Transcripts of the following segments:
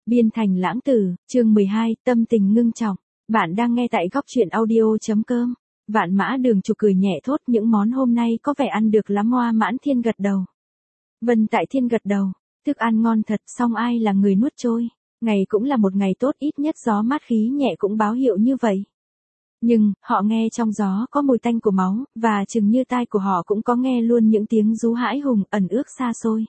Biên thành lãng tử, chương 12, tâm tình ngưng trọng. Bạn đang nghe tại góc truyện audio.com. Vạn Mã Đường Chủ cười nhẹ thốt, những món hôm nay có vẻ ăn được lắm. Hoa Mãn Thiên gật đầu. Vân Tại Thiên gật đầu. Thức ăn ngon thật, song ai là người nuốt trôi. Ngày cũng là một ngày tốt, ít nhất gió mát khí nhẹ cũng báo hiệu như vậy. Nhưng, họ nghe trong gió có mùi tanh của máu, và chừng như tai của họ cũng có nghe luôn những tiếng rú hãi hùng ẩn ước xa xôi.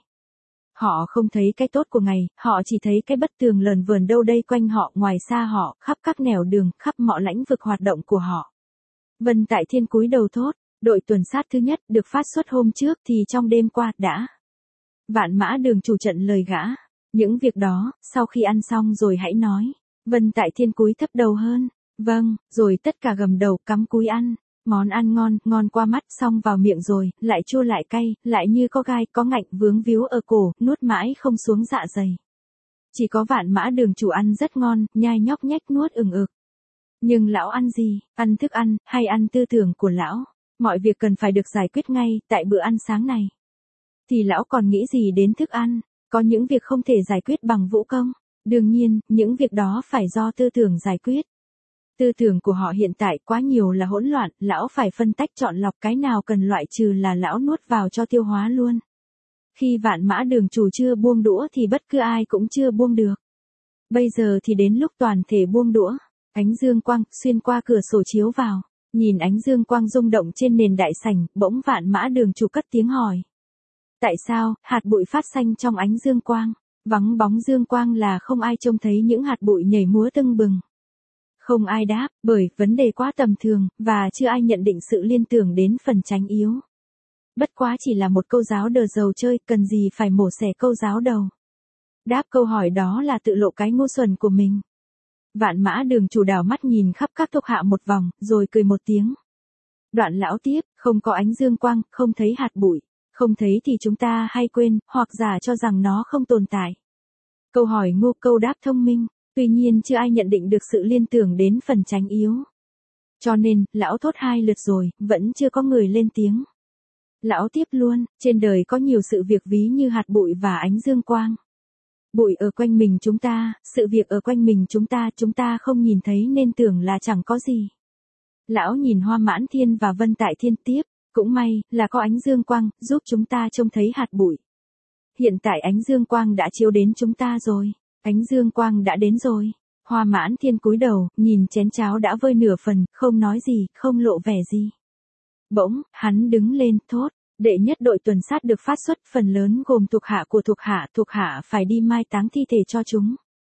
Họ không thấy cái tốt của ngày, họ chỉ thấy cái bất tường lờn vờn đâu đây quanh họ, ngoài xa họ, khắp các nẻo đường, khắp mọi lãnh vực hoạt động của họ. Vân Tại Thiên cúi đầu thốt, đội tuần sát thứ nhất được phát xuất hôm trước thì trong đêm qua đã. Vạn Mã Đường Chủ trận lời gã. Những việc đó, sau khi ăn xong rồi hãy nói. Vân Tại Thiên cúi thấp đầu hơn. Vâng, rồi tất cả gầm đầu cắm cúi ăn. Món ăn ngon, ngon qua mắt, xong vào miệng rồi, lại chua lại cay, lại như có gai, có ngạnh vướng víu ở cổ, nuốt mãi không xuống dạ dày. Chỉ có Vạn Mã Đường Chủ ăn rất ngon, nhai nhóc nhách nuốt ừng ực. Nhưng lão ăn gì, ăn thức ăn, hay ăn tư tưởng của lão? Mọi việc cần phải được giải quyết ngay, tại bữa ăn sáng này. Thì lão còn nghĩ gì đến thức ăn? Có những việc không thể giải quyết bằng vũ công. Đương nhiên, những việc đó phải do tư tưởng giải quyết. Tư tưởng của họ hiện tại quá nhiều là hỗn loạn, lão phải phân tách chọn lọc cái nào cần loại trừ là lão nuốt vào cho tiêu hóa luôn. Khi Vạn Mã Đường Chủ chưa buông đũa thì bất cứ ai cũng chưa buông được. Bây giờ thì đến lúc toàn thể buông đũa. Ánh dương quang xuyên qua cửa sổ chiếu vào, nhìn ánh dương quang rung động trên nền đại sảnh, bỗng Vạn Mã Đường Chủ cất tiếng hỏi. Tại sao, hạt bụi phát xanh trong ánh dương quang? Vắng bóng dương quang là không ai trông thấy những hạt bụi nhảy múa tưng bừng. Không ai đáp, bởi vấn đề quá tầm thường, và chưa ai nhận định sự liên tưởng đến phần chánh yếu. Bất quá chỉ là một câu giáo đờ dầu chơi, cần gì phải mổ xẻ câu giáo đầu. Đáp câu hỏi đó là tự lộ cái ngu xuẩn của mình. Vạn Mã Đường Chủ đảo mắt nhìn khắp các thuộc hạ một vòng, rồi cười một tiếng. Đoạn lão tiếp, không có ánh dương quang, không thấy hạt bụi. Không thấy thì chúng ta hay quên, hoặc giả cho rằng nó không tồn tại. Câu hỏi ngu, câu đáp thông minh. Tuy nhiên chưa ai nhận định được sự liên tưởng đến phần chánh yếu. Cho nên, lão thốt 2 lượt rồi, vẫn chưa có người lên tiếng. Lão tiếp luôn, trên đời có nhiều sự việc ví như hạt bụi và ánh dương quang. Bụi ở quanh mình chúng ta, sự việc ở quanh mình chúng ta không nhìn thấy nên tưởng là chẳng có gì. Lão nhìn Hoa Mãn Thiên và Vân Tại Thiên tiếp, cũng may, là có ánh dương quang, giúp chúng ta trông thấy hạt bụi. Hiện tại ánh dương quang đã chiếu đến chúng ta rồi. Ánh dương quang đã đến rồi. Hoa Mãn Thiên cúi đầu, nhìn chén cháo đã vơi nửa phần, không nói gì, không lộ vẻ gì. Bỗng, hắn đứng lên, thốt. Đệ nhất đội tuần sát được phát xuất, phần lớn gồm thuộc hạ phải đi mai táng thi thể cho chúng.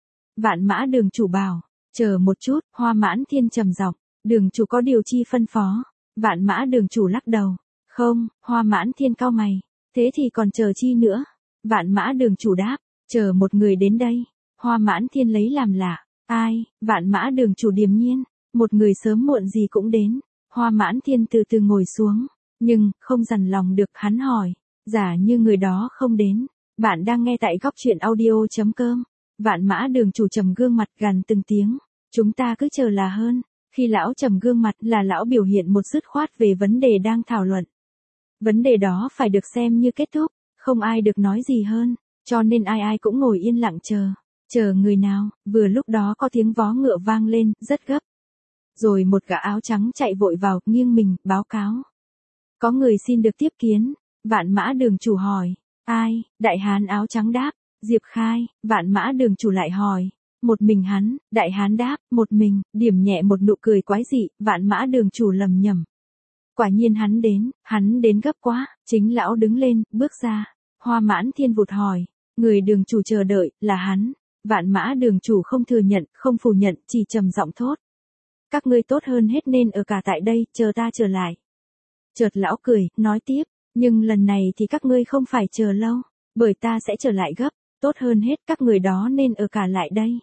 Vạn Mã Đường Chủ bảo, chờ một chút, Hoa Mãn Thiên trầm giọng, Đường Chủ có điều chi phân phó. Vạn Mã Đường Chủ lắc đầu. Không, Hoa Mãn Thiên cau mày. Thế thì còn chờ chi nữa? Vạn Mã Đường Chủ đáp, chờ một người đến đây. Hoa Mãn Thiên lấy làm lạ. Ai? Vạn Mã Đường Chủ điềm nhiên. Một người sớm muộn gì cũng đến. Hoa Mãn Thiên từ từ ngồi xuống. Nhưng, không dằn lòng được, hắn hỏi. Giả như người đó không đến. Bạn đang nghe tại góc truyện audio.com. Vạn Mã Đường Chủ trầm gương mặt gằn từng tiếng. Chúng ta cứ chờ là hơn. Khi lão trầm gương mặt là lão biểu hiện một dứt khoát về vấn đề đang thảo luận. Vấn đề đó phải được xem như kết thúc. Không ai được nói gì hơn. Cho nên ai cũng ngồi yên lặng chờ. Chờ người nào, vừa lúc đó có tiếng vó ngựa vang lên, rất gấp. Rồi một gã áo trắng chạy vội vào, nghiêng mình, báo cáo. Có người xin được tiếp kiến. Vạn Mã Đường Chủ hỏi. Ai? Đại hán áo trắng đáp. Diệp Khai. Vạn Mã Đường Chủ lại hỏi. Một mình hắn, đại hán đáp, một mình, điểm nhẹ một nụ cười quái dị, Vạn Mã Đường Chủ lầm nhầm. Quả nhiên hắn đến gấp quá, chính lão đứng lên, bước ra. Hoa Mãn Thiên vụt hỏi. Người Đường Chủ chờ đợi, là hắn. Vạn Mã Đường Chủ không thừa nhận, không phủ nhận, chỉ trầm giọng thốt. Các ngươi tốt hơn hết nên ở cả tại đây, chờ ta trở lại. Chợt lão cười, nói tiếp, nhưng lần này thì các ngươi không phải chờ lâu, bởi ta sẽ trở lại gấp, tốt hơn hết các người đó nên ở cả lại đây.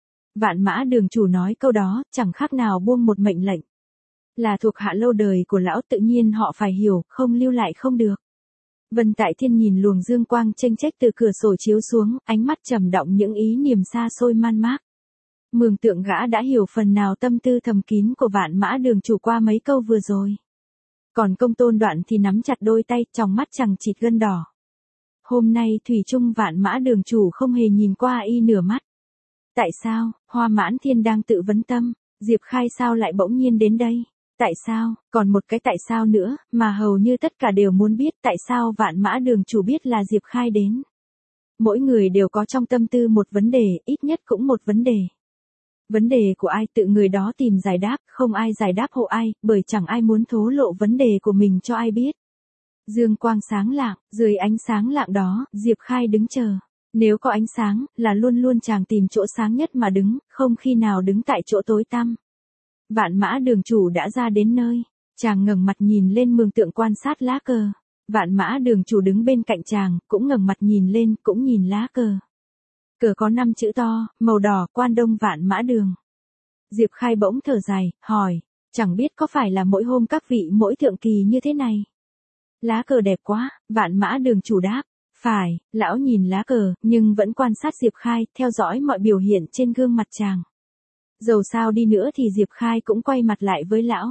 Vạn Mã Đường Chủ nói câu đó, chẳng khác nào buông một mệnh lệnh. Là thuộc hạ lâu đời của lão tự nhiên họ phải hiểu, không lưu lại không được. Vân Tại Thiên nhìn luồng dương quang chênh chách từ cửa sổ chiếu xuống, ánh mắt trầm động những ý niềm xa xôi man mác. Mường tượng gã đã hiểu phần nào tâm tư thầm kín của Vạn Mã Đường Chủ qua mấy câu vừa rồi. Còn Công Tôn Đoạn thì nắm chặt đôi tay, trong mắt chằng chịt gân đỏ. Hôm nay thủy chung Vạn Mã Đường Chủ không hề nhìn qua y nửa mắt. Tại sao, Hoa Mãn Thiên đang tự vấn tâm, Diệp Khai sao lại bỗng nhiên đến đây? Tại sao, còn một cái tại sao nữa, mà hầu như tất cả đều muốn biết tại sao Vạn Mã Đường chủ biết là Diệp Khai đến. Mỗi người đều có trong tâm tư một vấn đề, ít nhất cũng một vấn đề. Vấn đề của ai tự người đó tìm giải đáp, không ai giải đáp hộ ai, bởi chẳng ai muốn thổ lộ vấn đề của mình cho ai biết. Dương quang sáng lạng, dưới ánh sáng lạng đó, Diệp Khai đứng chờ. Nếu có ánh sáng, là luôn luôn chàng tìm chỗ sáng nhất mà đứng, không khi nào đứng tại chỗ tối tăm. Vạn Mã Đường chủ đã ra đến nơi, chàng ngẩng mặt nhìn lên mường tượng quan sát lá cờ. Vạn Mã Đường chủ đứng bên cạnh chàng, cũng ngẩng mặt nhìn lên, cũng nhìn lá cờ. Cờ có 5 chữ to, màu đỏ, Quan Đông Vạn Mã Đường. Diệp Khai bỗng thở dài, hỏi, chẳng biết có phải là mỗi hôm các vị mỗi thượng kỳ như thế này? Lá cờ đẹp quá, Vạn Mã Đường chủ đáp. Phải, lão nhìn lá cờ, nhưng vẫn quan sát Diệp Khai, theo dõi mọi biểu hiện trên gương mặt chàng. Dầu sao đi nữa thì Diệp Khai cũng quay mặt lại với lão.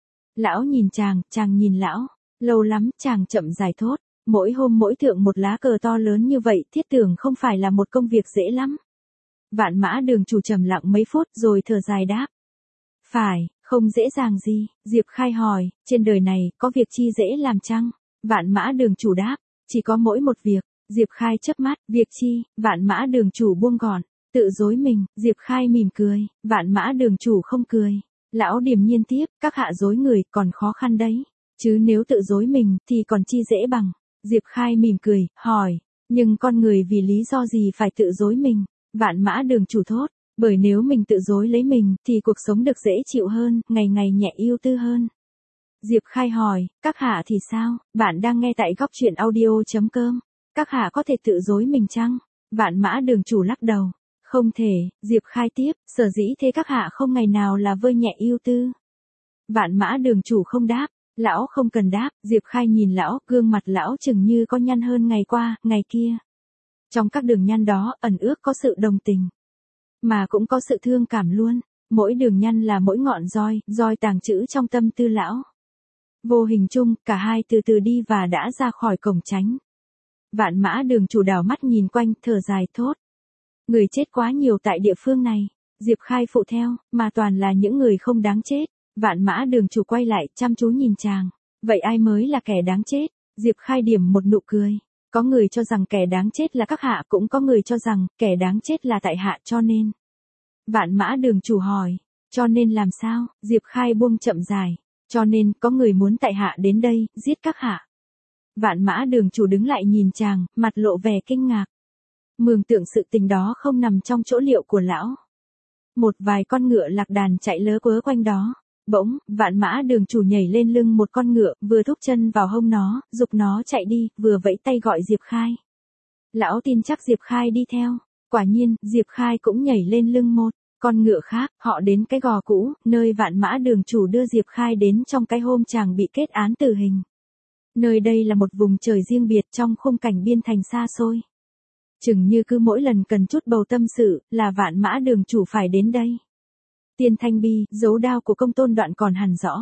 Lão nhìn chàng nhìn lão. Lâu lắm, chàng chậm dài thốt. Mỗi hôm mỗi thượng một lá cờ to lớn như vậy, thiết tưởng không phải là một công việc dễ lắm. Vạn Mã Đường chủ trầm lặng mấy phút rồi thở dài đáp. Phải, không dễ dàng gì, Diệp Khai hỏi, trên đời này, có việc chi dễ làm chăng? Vạn Mã Đường chủ đáp, chỉ có mỗi một việc. Diệp Khai chớp mắt, việc chi? Vạn Mã Đường chủ buông gọn, tự dối mình. Diệp Khai mỉm cười, Vạn Mã Đường chủ không cười. Lão điềm nhiên tiếp, các hạ dối người còn khó khăn đấy. Chứ nếu tự dối mình, thì còn chi dễ bằng. Diệp Khai mỉm cười, hỏi, nhưng con người vì lý do gì phải tự dối mình? Vạn Mã Đường chủ thốt, bởi nếu mình tự dối lấy mình, thì cuộc sống được dễ chịu hơn, ngày ngày nhẹ ưu tư hơn. Diệp Khai hỏi, các hạ thì sao? Bạn đang nghe tại góc truyện audio.com. Các hạ có thể tự dối mình chăng? Vạn Mã Đường chủ lắc đầu. Không thể, Diệp Khai tiếp, sở dĩ thế các hạ không ngày nào là vơi nhẹ ưu tư. Vạn Mã Đường chủ không đáp. Lão không cần đáp, Diệp Khai nhìn lão, gương mặt lão chừng như có nhăn hơn ngày qua, ngày kia. Trong các đường nhăn đó, ẩn ước có sự đồng tình. Mà cũng có sự thương cảm luôn. Mỗi đường nhăn là mỗi ngọn roi tàng trữ trong tâm tư lão. Vô hình chung, cả hai từ từ đi và đã ra khỏi cổng tránh. Vạn Mã Đường chủ đảo mắt nhìn quanh, thở dài thốt. Người chết quá nhiều tại địa phương này. Diệp Khai phụ theo, mà toàn là những người không đáng chết. Vạn Mã Đường chủ quay lại, chăm chú nhìn chàng. Vậy ai mới là kẻ đáng chết? Diệp Khai điểm một nụ cười. Có người cho rằng kẻ đáng chết là các hạ, cũng có người cho rằng kẻ đáng chết là tại hạ, cho nên. Vạn Mã Đường chủ hỏi, cho nên làm sao? Diệp Khai buông chậm dài. Cho nên, có người muốn tại hạ đến đây, giết các hạ. Vạn Mã Đường chủ đứng lại nhìn chàng, mặt lộ vẻ kinh ngạc. Mường tượng sự tình đó không nằm trong chỗ liệu của lão. Một vài con ngựa lạc đàn chạy lớ quớ quanh đó. Bỗng, Vạn Mã Đường chủ nhảy lên lưng một con ngựa, vừa thúc chân vào hông nó, giục nó chạy đi, vừa vẫy tay gọi Diệp Khai. Lão tin chắc Diệp Khai đi theo. Quả nhiên, Diệp Khai cũng nhảy lên lưng một con ngựa khác, họ đến cái gò cũ, nơi Vạn Mã Đường chủ đưa Diệp Khai đến trong cái hôm chàng bị kết án tử hình. Nơi đây là một vùng trời riêng biệt trong khung cảnh biên thành xa xôi. Chừng như cứ mỗi lần cần chút bầu tâm sự, là Vạn Mã Đường chủ phải đến đây. Tiên thanh bi, dấu đao của công tôn Đoạn còn hằn rõ.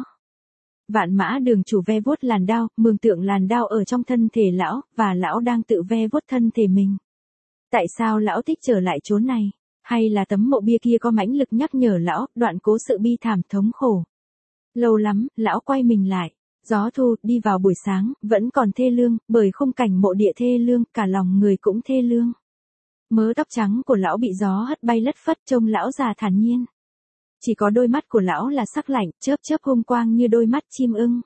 Vạn Mã Đường chủ ve vuốt làn đao, mường tượng làn đao ở trong thân thể lão, và lão đang tự ve vuốt thân thể mình. Tại sao lão thích trở lại chốn này? Hay là tấm mộ bia kia có mãnh lực nhắc nhở lão, Đoạn cố sự bi thảm thống khổ? Lâu lắm, lão quay mình lại. Gió thu, đi vào buổi sáng, vẫn còn thê lương, bởi khung cảnh mộ địa thê lương, cả lòng người cũng thê lương. Mớ tóc trắng của lão bị gió hất bay lất phất, trông lão già thản nhiên. Chỉ có đôi mắt của lão là sắc lạnh, chớp chớp hung quang như đôi mắt chim ưng.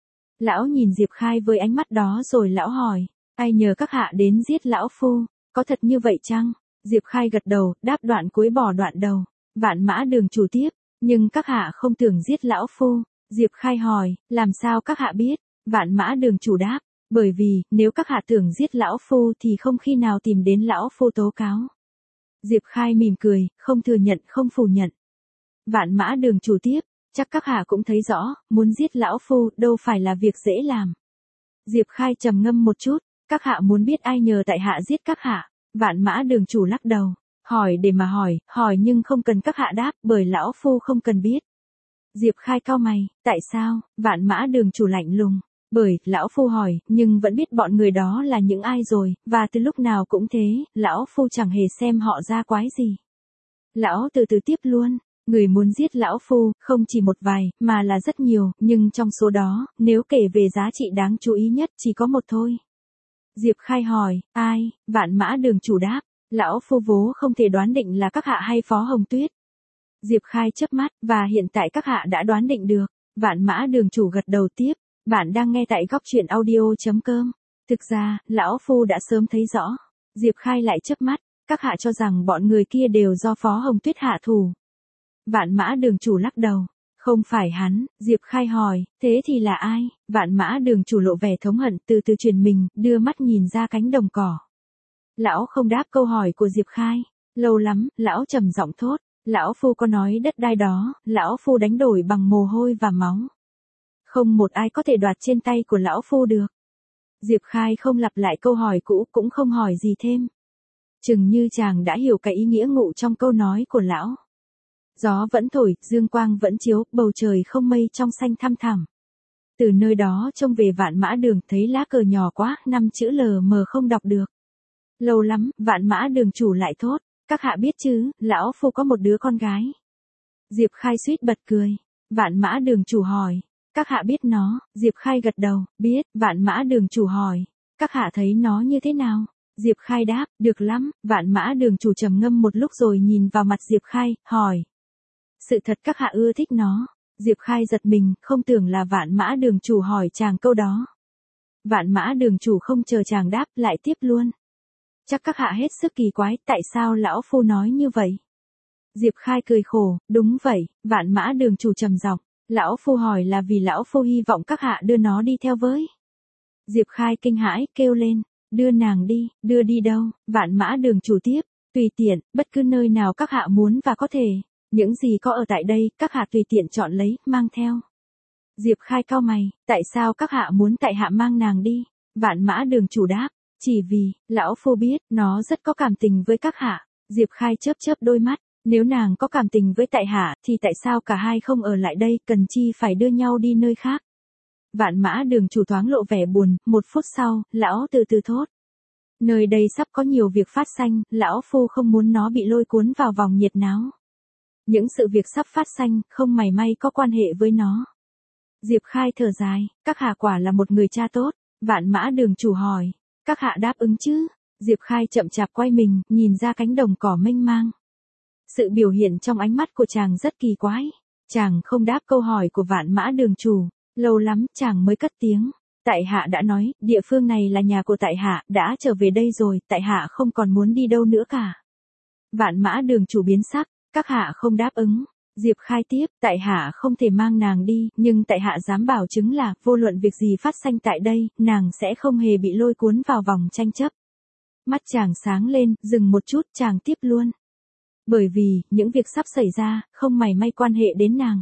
Lão nhìn Diệp Khai với ánh mắt đó rồi lão hỏi, ai nhờ các hạ đến giết lão phu, có thật như vậy chăng? Diệp Khai gật đầu, đáp đoạn cuối bỏ đoạn đầu. Vạn Mã Đường chủ tiếp, nhưng các hạ không tưởng giết lão phu. Diệp Khai hỏi, làm sao các hạ biết? Vạn Mã Đường chủ đáp, bởi vì, nếu các hạ tưởng giết lão phu thì không khi nào tìm đến lão phu tố cáo. Diệp Khai mỉm cười, không thừa nhận không phủ nhận. Vạn Mã Đường chủ tiếp, chắc các hạ cũng thấy rõ, muốn giết lão phu đâu phải là việc dễ làm. Diệp Khai trầm ngâm một chút, các hạ muốn biết ai nhờ tại hạ giết các hạ? Vạn Mã Đường chủ lắc đầu, hỏi để mà hỏi nhưng không cần các hạ đáp, bởi lão phu không cần biết. Diệp Khai cau mày, tại sao? Vạn Mã Đường chủ lạnh lùng, bởi, lão phu hỏi, nhưng vẫn biết bọn người đó là những ai rồi, và từ lúc nào cũng thế, lão phu chẳng hề xem họ ra quái gì. Lão từ từ tiếp luôn. Người muốn giết lão phu, không chỉ một vài, mà là rất nhiều, nhưng trong số đó, nếu kể về giá trị đáng chú ý nhất chỉ có một thôi. Diệp Khai hỏi, ai? Vạn Mã Đường chủ đáp, lão phu vố không thể đoán định là các hạ hay Phó Hồng Tuyết. Diệp Khai chớp mắt, và hiện tại các hạ đã đoán định được. Vạn Mã Đường chủ gật đầu tiếp, bạn đang nghe tại góc truyện audio.com. Thực ra, lão phu đã sớm thấy rõ. Diệp Khai lại chớp mắt, các hạ cho rằng bọn người kia đều do Phó Hồng Tuyết hạ thủ. Vạn Mã Đường chủ lắc đầu, không phải hắn. Diệp Khai hỏi, thế thì là ai? Vạn Mã Đường chủ lộ vẻ thống hận, từ từ chuyển mình, đưa mắt nhìn ra cánh đồng cỏ. Lão không đáp câu hỏi của Diệp Khai. Lâu lắm, lão trầm giọng thốt, lão phu có nói đất đai đó, lão phu đánh đổi bằng mồ hôi và máu. Không một ai có thể đoạt trên tay của lão phu được. Diệp Khai không lặp lại câu hỏi cũ, cũng không hỏi gì thêm. Chừng như chàng đã hiểu cái ý nghĩa ngụ trong câu nói của lão. Gió vẫn thổi, dương quang vẫn chiếu, bầu trời không mây trong xanh thăm thẳm. Từ nơi đó trông về Vạn Mã Đường, thấy lá cờ nhỏ quá, 5 chữ lờ mờ không đọc được. Lâu lắm, Vạn Mã Đường chủ lại thốt, các hạ biết chứ, lão phu có một đứa con gái. Diệp Khai suýt bật cười. Vạn Mã Đường chủ hỏi, các hạ biết nó? Diệp Khai gật đầu, biết. Vạn Mã Đường chủ hỏi, các hạ thấy nó như thế nào? Diệp Khai đáp, được lắm. Vạn Mã Đường chủ trầm ngâm một lúc rồi nhìn vào mặt Diệp Khai, hỏi, sự thật các hạ ưa thích nó? Diệp Khai giật mình, không tưởng là Vạn Mã Đường chủ hỏi chàng câu đó. Vạn Mã Đường chủ không chờ chàng đáp, lại tiếp luôn. Chắc các hạ hết sức kỳ quái, tại sao lão phu nói như vậy? Diệp Khai cười khổ, đúng vậy. Vạn Mã Đường chủ trầm giọng, lão phu hỏi là vì lão phu hy vọng các hạ đưa nó đi theo với. Diệp Khai kinh hãi, kêu lên, đưa nàng đi, đưa đi đâu? Vạn Mã Đường chủ tiếp, tùy tiện, bất cứ nơi nào các hạ muốn và có thể. Những gì có ở tại đây, các hạ tùy tiện chọn lấy, mang theo. Diệp Khai cau mày, tại sao các hạ muốn tại hạ mang nàng đi? Vạn Mã Đường chủ đáp, chỉ vì, lão phu biết, nó rất có cảm tình với các hạ. Diệp Khai chớp chớp đôi mắt, nếu nàng có cảm tình với tại hạ, thì tại sao cả hai không ở lại đây, cần chi phải đưa nhau đi nơi khác? Vạn Mã Đường chủ thoáng lộ vẻ buồn, một phút sau, lão từ từ thốt. Nơi đây sắp có nhiều việc phát sanh, lão phu không muốn nó bị lôi cuốn vào vòng nhiệt náo. Những sự việc sắp phát sanh, không mảy may có quan hệ với nó. Diệp Khai thở dài, các hạ quả là một người cha tốt. Vạn Mã Đường chủ hỏi, các hạ đáp ứng chứ? Diệp Khai chậm chạp quay mình, nhìn ra cánh đồng cỏ mênh mang. Sự biểu hiện trong ánh mắt của chàng rất kỳ quái. Chàng không đáp câu hỏi của Vạn Mã Đường chủ. Lâu lắm, chàng mới cất tiếng. Tại hạ đã nói, địa phương này là nhà của tại hạ, đã trở về đây rồi, tại hạ không còn muốn đi đâu nữa cả. Vạn Mã Đường chủ biến sắc, các hạ không đáp ứng. Diệp Khai tiếp, tại hạ không thể mang nàng đi, nhưng tại hạ dám bảo chứng là, vô luận việc gì phát sanh tại đây, nàng sẽ không hề bị lôi cuốn vào vòng tranh chấp. Mắt chàng sáng lên, dừng một chút, chàng tiếp luôn. Bởi vì, những việc sắp xảy ra, không mảy may quan hệ đến nàng.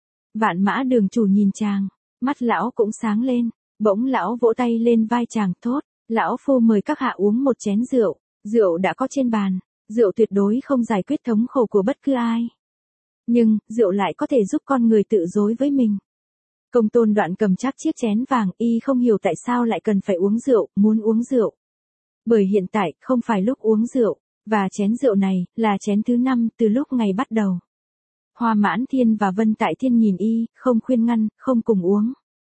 Vạn Mã Đường chủ nhìn chàng, mắt lão cũng sáng lên, bỗng lão vỗ tay lên vai chàng, thốt, lão phu mời các hạ uống một chén rượu, rượu đã có trên bàn, rượu tuyệt đối không giải quyết thống khổ của bất cứ ai. Nhưng, rượu lại có thể giúp con người tự dối với mình. Công Tôn Đoạn cầm chắc chiếc chén vàng, y không hiểu tại sao lại cần phải uống rượu, muốn uống rượu. Bởi hiện tại, không phải lúc uống rượu, và chén rượu này, là chén thứ 5 từ lúc ngày bắt đầu. Hoa Mãn Thiên và Vân Tại Thiên nhìn y, không khuyên ngăn, không cùng uống.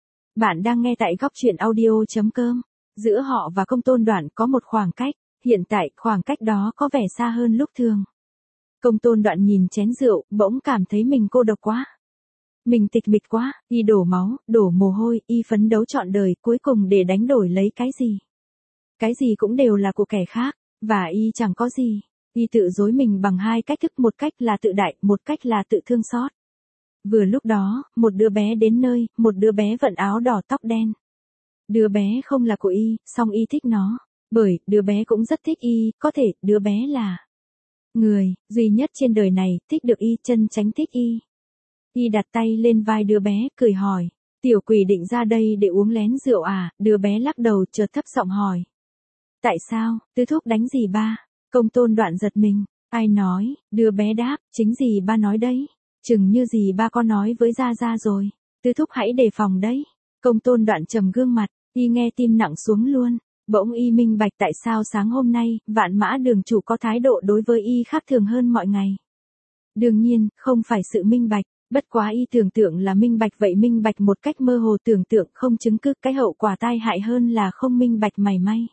Bạn đang nghe tại góc truyện audio.com. Giữa họ và Công Tôn Đoạn có một khoảng cách, hiện tại khoảng cách đó có vẻ xa hơn lúc thường. Công Tôn Đoạn nhìn chén rượu, bỗng cảm thấy mình cô độc quá. Mình tịch mịch quá, y đổ máu, đổ mồ hôi, y phấn đấu trọn đời, cuối cùng để đánh đổi lấy cái gì? Cái gì cũng đều là của kẻ khác, và y chẳng có gì. Y tự dối mình bằng hai cách thức, một cách là tự đại, một cách là tự thương xót. Vừa lúc đó, một đứa bé đến nơi, một đứa bé vận áo đỏ tóc đen. Đứa bé không là của y, song y thích nó. Bởi, đứa bé cũng rất thích y, có thể, đứa bé là người duy nhất trên đời này, thích được y, chân chánh thích y. Y đặt tay lên vai đứa bé, cười hỏi, tiểu quỷ định ra đây để uống lén rượu à? Đứa bé lắc đầu, chợt thấp giọng hỏi. Tại sao, tứ thúc đánh gì ba? Công Tôn Đoạn giật mình, ai nói? Đứa bé đáp, chính gì ba nói đấy. Chừng như gì ba có nói với Gia Gia rồi. Tứ thúc hãy đề phòng đấy. Công Tôn Đoạn trầm gương mặt, y nghe tim nặng xuống luôn. Bỗng y minh bạch tại sao sáng hôm nay, Vạn Mã Đường chủ có thái độ đối với y khác thường hơn mọi ngày. Đương nhiên, không phải sự minh bạch, bất quá y tưởng tượng là minh bạch vậy minh bạch một cách mơ hồ tưởng tượng không chứng cứ cái hậu quả tai hại hơn là không minh bạch mảy may.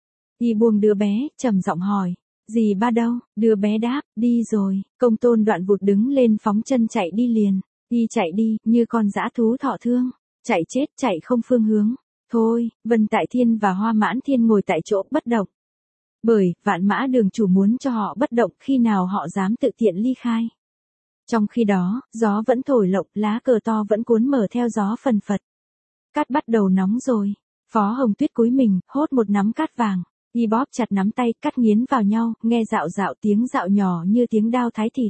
Y buông đứa bé, trầm giọng hỏi, dì ba đâu, đứa bé đáp, đi rồi, Công Tôn Đoạn vụt đứng lên phóng chân chạy đi liền, y chạy đi, như con dã thú thọ thương, chạy chết chạy không phương hướng, thôi, Vân Tại Thiên và Hoa Mãn Thiên ngồi tại chỗ bất động. Bởi, Vạn Mã Đường chủ muốn cho họ bất động khi nào họ dám tự tiện ly khai. Trong khi đó, gió vẫn thổi lộng, lá cờ to vẫn cuốn mở theo gió phần phật. Cát bắt đầu nóng rồi. Phó Hồng Tuyết cúi mình, hốt một nắm cát vàng. Y bóp chặt nắm tay, cắt nghiến vào nhau, nghe dạo dạo tiếng dạo nhỏ như tiếng đao thái thịt.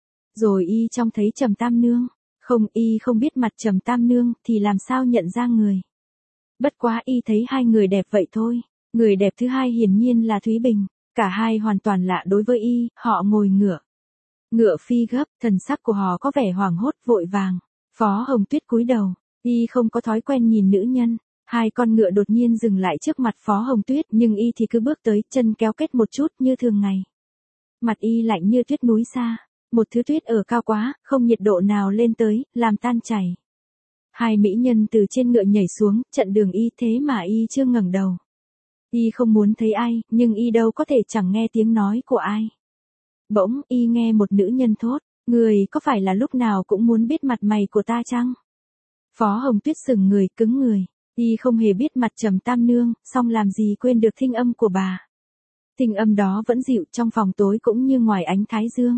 Rồi y trông thấy Trầm Tam Nương. Không, y không biết mặt Trầm Tam Nương, thì làm sao nhận ra người. Bất quá y thấy hai người đẹp vậy thôi. Người đẹp thứ hai hiển nhiên là Thúy Bình. Cả hai hoàn toàn lạ đối với y, họ ngồi ngựa. Ngựa phi gấp, thần sắc của họ có vẻ hoảng hốt, vội vàng. Phó Hồng Tuyết cúi đầu, y không có thói quen nhìn nữ nhân. Hai con ngựa đột nhiên dừng lại trước mặt Phó Hồng Tuyết, nhưng y thì cứ bước tới, chân kéo kết một chút như thường ngày. Mặt y lạnh như tuyết núi xa, một thứ tuyết ở cao quá, không nhiệt độ nào lên tới, làm tan chảy. Hai mỹ nhân từ trên ngựa nhảy xuống, chặn đường y, thế mà y chưa ngẩng đầu. Y không muốn thấy ai, nhưng y đâu có thể chẳng nghe tiếng nói của ai. Bỗng, y nghe một nữ nhân thốt, người có phải là lúc nào cũng muốn biết mặt mày của ta chăng? Phó Hồng Tuyết sững người, cứng người. Y không hề biết mặt Trầm Tam Nương, song làm gì quên được thinh âm của bà. Thinh âm đó vẫn dịu trong phòng tối cũng như ngoài ánh thái dương.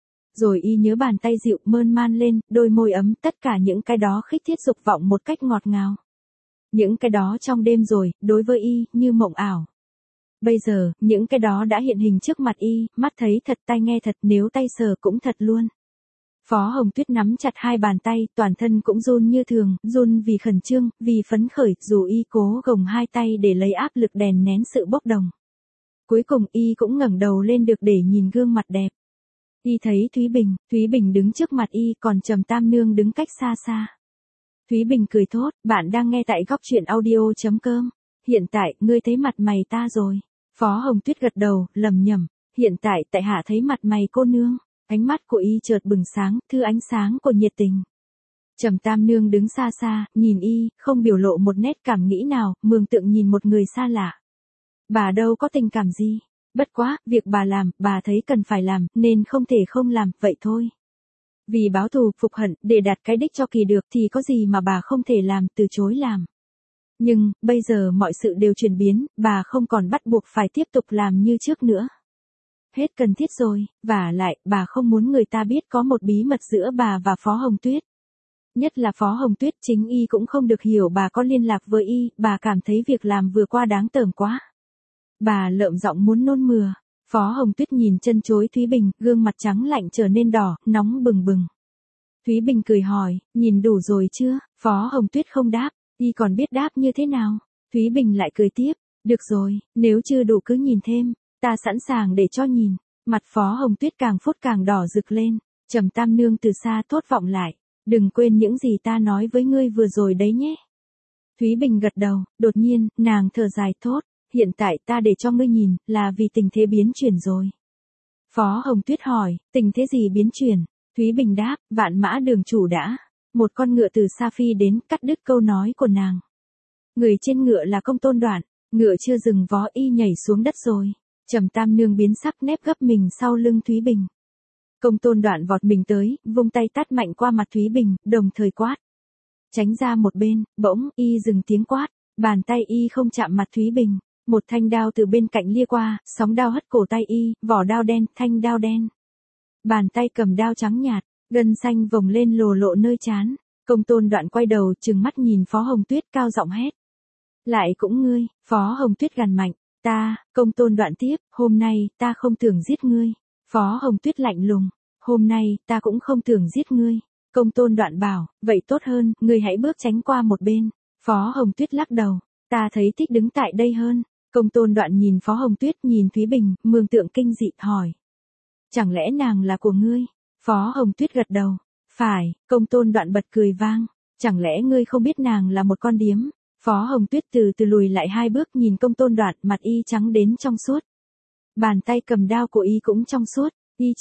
Rồi y nhớ bàn tay dịu mơn man lên, đôi môi ấm, tất cả những cái đó khích thiết dục vọng một cách ngọt ngào. Những cái đó trong đêm rồi, đối với y, như mộng ảo. Bây giờ, những cái đó đã hiện hình trước mặt y, mắt thấy thật tai nghe thật, nếu tay sờ cũng thật luôn. Phó Hồng Tuyết nắm chặt hai bàn tay, toàn thân cũng run như thường, run vì khẩn trương, vì phấn khởi, dù y cố gồng hai tay để lấy áp lực đèn nén sự bốc đồng. Cuối cùng y cũng ngẩng đầu lên được để nhìn gương mặt đẹp. Y thấy Thúy Bình đứng trước mặt y, còn Trầm Tam Nương đứng cách xa xa. Thúy Bình cười thốt, bạn đang nghe tại góc truyện audio.com. Hiện tại, ngươi thấy mặt mày ta rồi. Phó Hồng Tuyết gật đầu, lẩm nhẩm, hiện tại tại hạ thấy mặt mày cô nương. Ánh mắt của y chợt bừng sáng, thứ ánh sáng của nhiệt tình. Trầm Tam Nương đứng xa xa, nhìn y, không biểu lộ một nét cảm nghĩ nào, mường tượng nhìn một người xa lạ. Bà đâu có tình cảm gì. Bất quá, việc bà làm, bà thấy cần phải làm, nên không thể không làm, vậy thôi. Vì báo thù, phục hận, để đạt cái đích cho kỳ được thì có gì mà bà không thể làm, từ chối làm. Nhưng, bây giờ mọi sự đều chuyển biến, bà không còn bắt buộc phải tiếp tục làm như trước nữa. Hết cần thiết rồi, vả lại, bà không muốn người ta biết có một bí mật giữa bà và Phó Hồng Tuyết. Nhất là Phó Hồng Tuyết, chính y cũng không được hiểu bà có liên lạc với y, bà cảm thấy việc làm vừa qua đáng tởm quá. Bà lợm giọng muốn nôn mửa. Phó Hồng Tuyết nhìn chân chối Thúy Bình, gương mặt trắng lạnh trở nên đỏ, nóng bừng bừng. Thúy Bình cười hỏi, nhìn đủ rồi chưa? Phó Hồng Tuyết không đáp, y còn biết đáp như thế nào? Thúy Bình lại cười tiếp, được rồi, nếu chưa đủ cứ nhìn thêm, ta sẵn sàng để cho nhìn. Mặt Phó Hồng Tuyết càng phút càng đỏ rực lên, Trầm Tam Nương từ xa thốt vọng lại, đừng quên những gì ta nói với ngươi vừa rồi đấy nhé. Thúy Bình gật đầu, đột nhiên, nàng thở dài thốt, hiện tại ta để cho ngươi nhìn, là vì tình thế biến chuyển rồi. Phó Hồng Tuyết hỏi, tình thế gì biến chuyển? Thúy Bình đáp, Vạn Mã Đường chủ đã. Một con ngựa từ Sa Phi đến, cắt đứt câu nói của nàng. Người trên ngựa là Công Tôn Đoạn, ngựa chưa dừng vó y nhảy xuống đất rồi. Trầm Tam Nương biến sắc nép gấp mình sau lưng Thúy Bình. Công Tôn Đoạn vọt mình tới, vung tay tát mạnh qua mặt Thúy Bình, đồng thời quát. Tránh ra một bên, bỗng, y dừng tiếng quát, bàn tay y không chạm mặt Thúy Bình. Một thanh đao từ bên cạnh lia qua, sóng đao hất cổ tay y, vỏ đao đen, thanh đao đen. Bàn tay cầm đao trắng nhạt, gân xanh vồng lên lồ lộ nơi trán. Công Tôn Đoạn quay đầu, trừng mắt nhìn Phó Hồng Tuyết cao giọng hét. Lại cũng ngươi, Phó Hồng Tuyết gằn mạnh, ta, Công Tôn Đoạn tiếp, hôm nay, ta không tưởng giết ngươi. Phó Hồng Tuyết lạnh lùng, hôm nay, ta cũng không tưởng giết ngươi. Công Tôn Đoạn bảo, vậy tốt hơn, ngươi hãy bước tránh qua một bên. Phó Hồng Tuyết lắc đầu, ta thấy thích đứng tại đây hơn. Công Tôn Đoạn nhìn Phó Hồng Tuyết, nhìn Thúy Bình, mường tượng kinh dị, hỏi. Chẳng lẽ nàng là của ngươi? Phó Hồng Tuyết gật đầu. Phải, Công Tôn Đoạn bật cười vang. Chẳng lẽ ngươi không biết nàng là một con điếm? Phó Hồng Tuyết từ từ lùi lại hai bước nhìn Công Tôn Đoạn, mặt y trắng đến trong suốt. Bàn tay cầm đao của y cũng trong suốt, y chờ.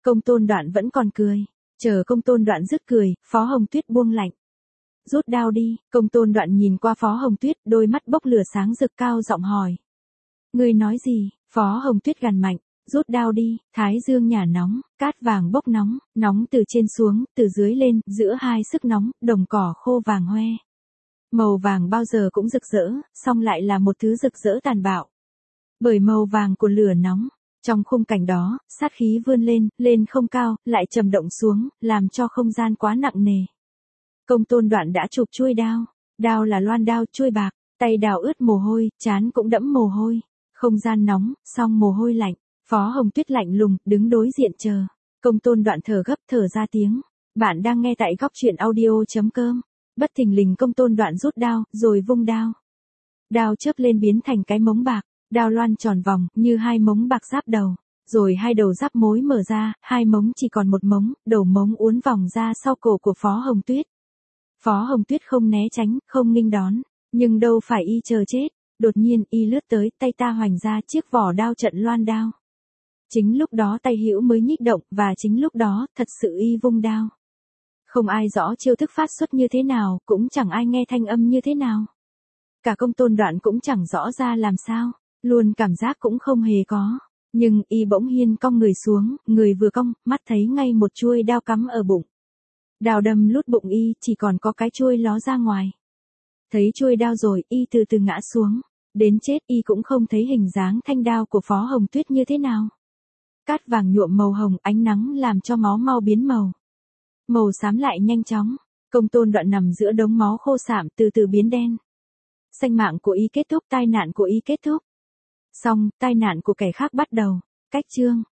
Công Tôn Đoạn vẫn còn cười. Chờ Công Tôn Đoạn dứt cười, Phó Hồng Tuyết buông lạnh. Rút đao đi, Công Tôn Đoạn nhìn qua Phó Hồng Tuyết, đôi mắt bốc lửa sáng rực cao giọng hỏi. Ngươi nói gì? Phó Hồng Tuyết gằn mạnh. Rút đao đi, thái dương nhả nóng, cát vàng bốc nóng, nóng từ trên xuống, từ dưới lên, giữa hai sức nóng, đồng cỏ khô vàng hoe. Màu vàng bao giờ cũng rực rỡ, song lại là một thứ rực rỡ tàn bạo. Bởi màu vàng của lửa nóng, trong khung cảnh đó, sát khí vươn lên, lên không cao, lại trầm động xuống, làm cho không gian quá nặng nề. Công Tôn Đoạn đã chụp chuôi đao, đao là loan đao chuôi bạc, tay đào ướt mồ hôi, trán cũng đẫm mồ hôi, không gian nóng, song mồ hôi lạnh. Phó Hồng Tuyết lạnh lùng, đứng đối diện chờ. Công Tôn Đoạn thở gấp thở ra tiếng. Bạn đang nghe tại góc truyện audio.com. Bất thình lình Công Tôn Đoạn rút đao, rồi vung đao. Đao chớp lên biến thành cái mống bạc, đao loan tròn vòng, như hai mống bạc giáp đầu. Rồi hai đầu giáp mối mở ra, hai mống chỉ còn một mống, đầu mống uốn vòng ra sau cổ của Phó Hồng Tuyết. Phó Hồng Tuyết không né tránh, không nghênh đón, nhưng đâu phải y chờ chết. Đột nhiên y lướt tới, tay ta hoành ra chiếc vỏ đao trận loan đao. Chính lúc đó tay hữu mới nhích động, và chính lúc đó, thật sự y vung đao. Không ai rõ chiêu thức phát xuất như thế nào, cũng chẳng ai nghe thanh âm như thế nào. Cả Công Tôn Đoạn cũng chẳng rõ ra làm sao, luôn cảm giác cũng không hề có. Nhưng y bỗng nhiên cong người xuống, người vừa cong, mắt thấy ngay một chuôi đao cắm ở bụng. Đao đâm lút bụng y, chỉ còn có cái chuôi ló ra ngoài. Thấy chuôi đao rồi, y từ từ ngã xuống. Đến chết y cũng không thấy hình dáng thanh đao của Phó Hồng Tuyết như thế nào. Cát vàng nhuộm màu hồng, ánh nắng làm cho máu mau biến màu. Màu xám lại nhanh chóng, Công Tôn Đoạn nằm giữa đống máu khô sạm từ từ biến đen. Sanh mạng của y kết thúc, tai nạn của y kết thúc. Xong, tai nạn của kẻ khác bắt đầu. Cách chương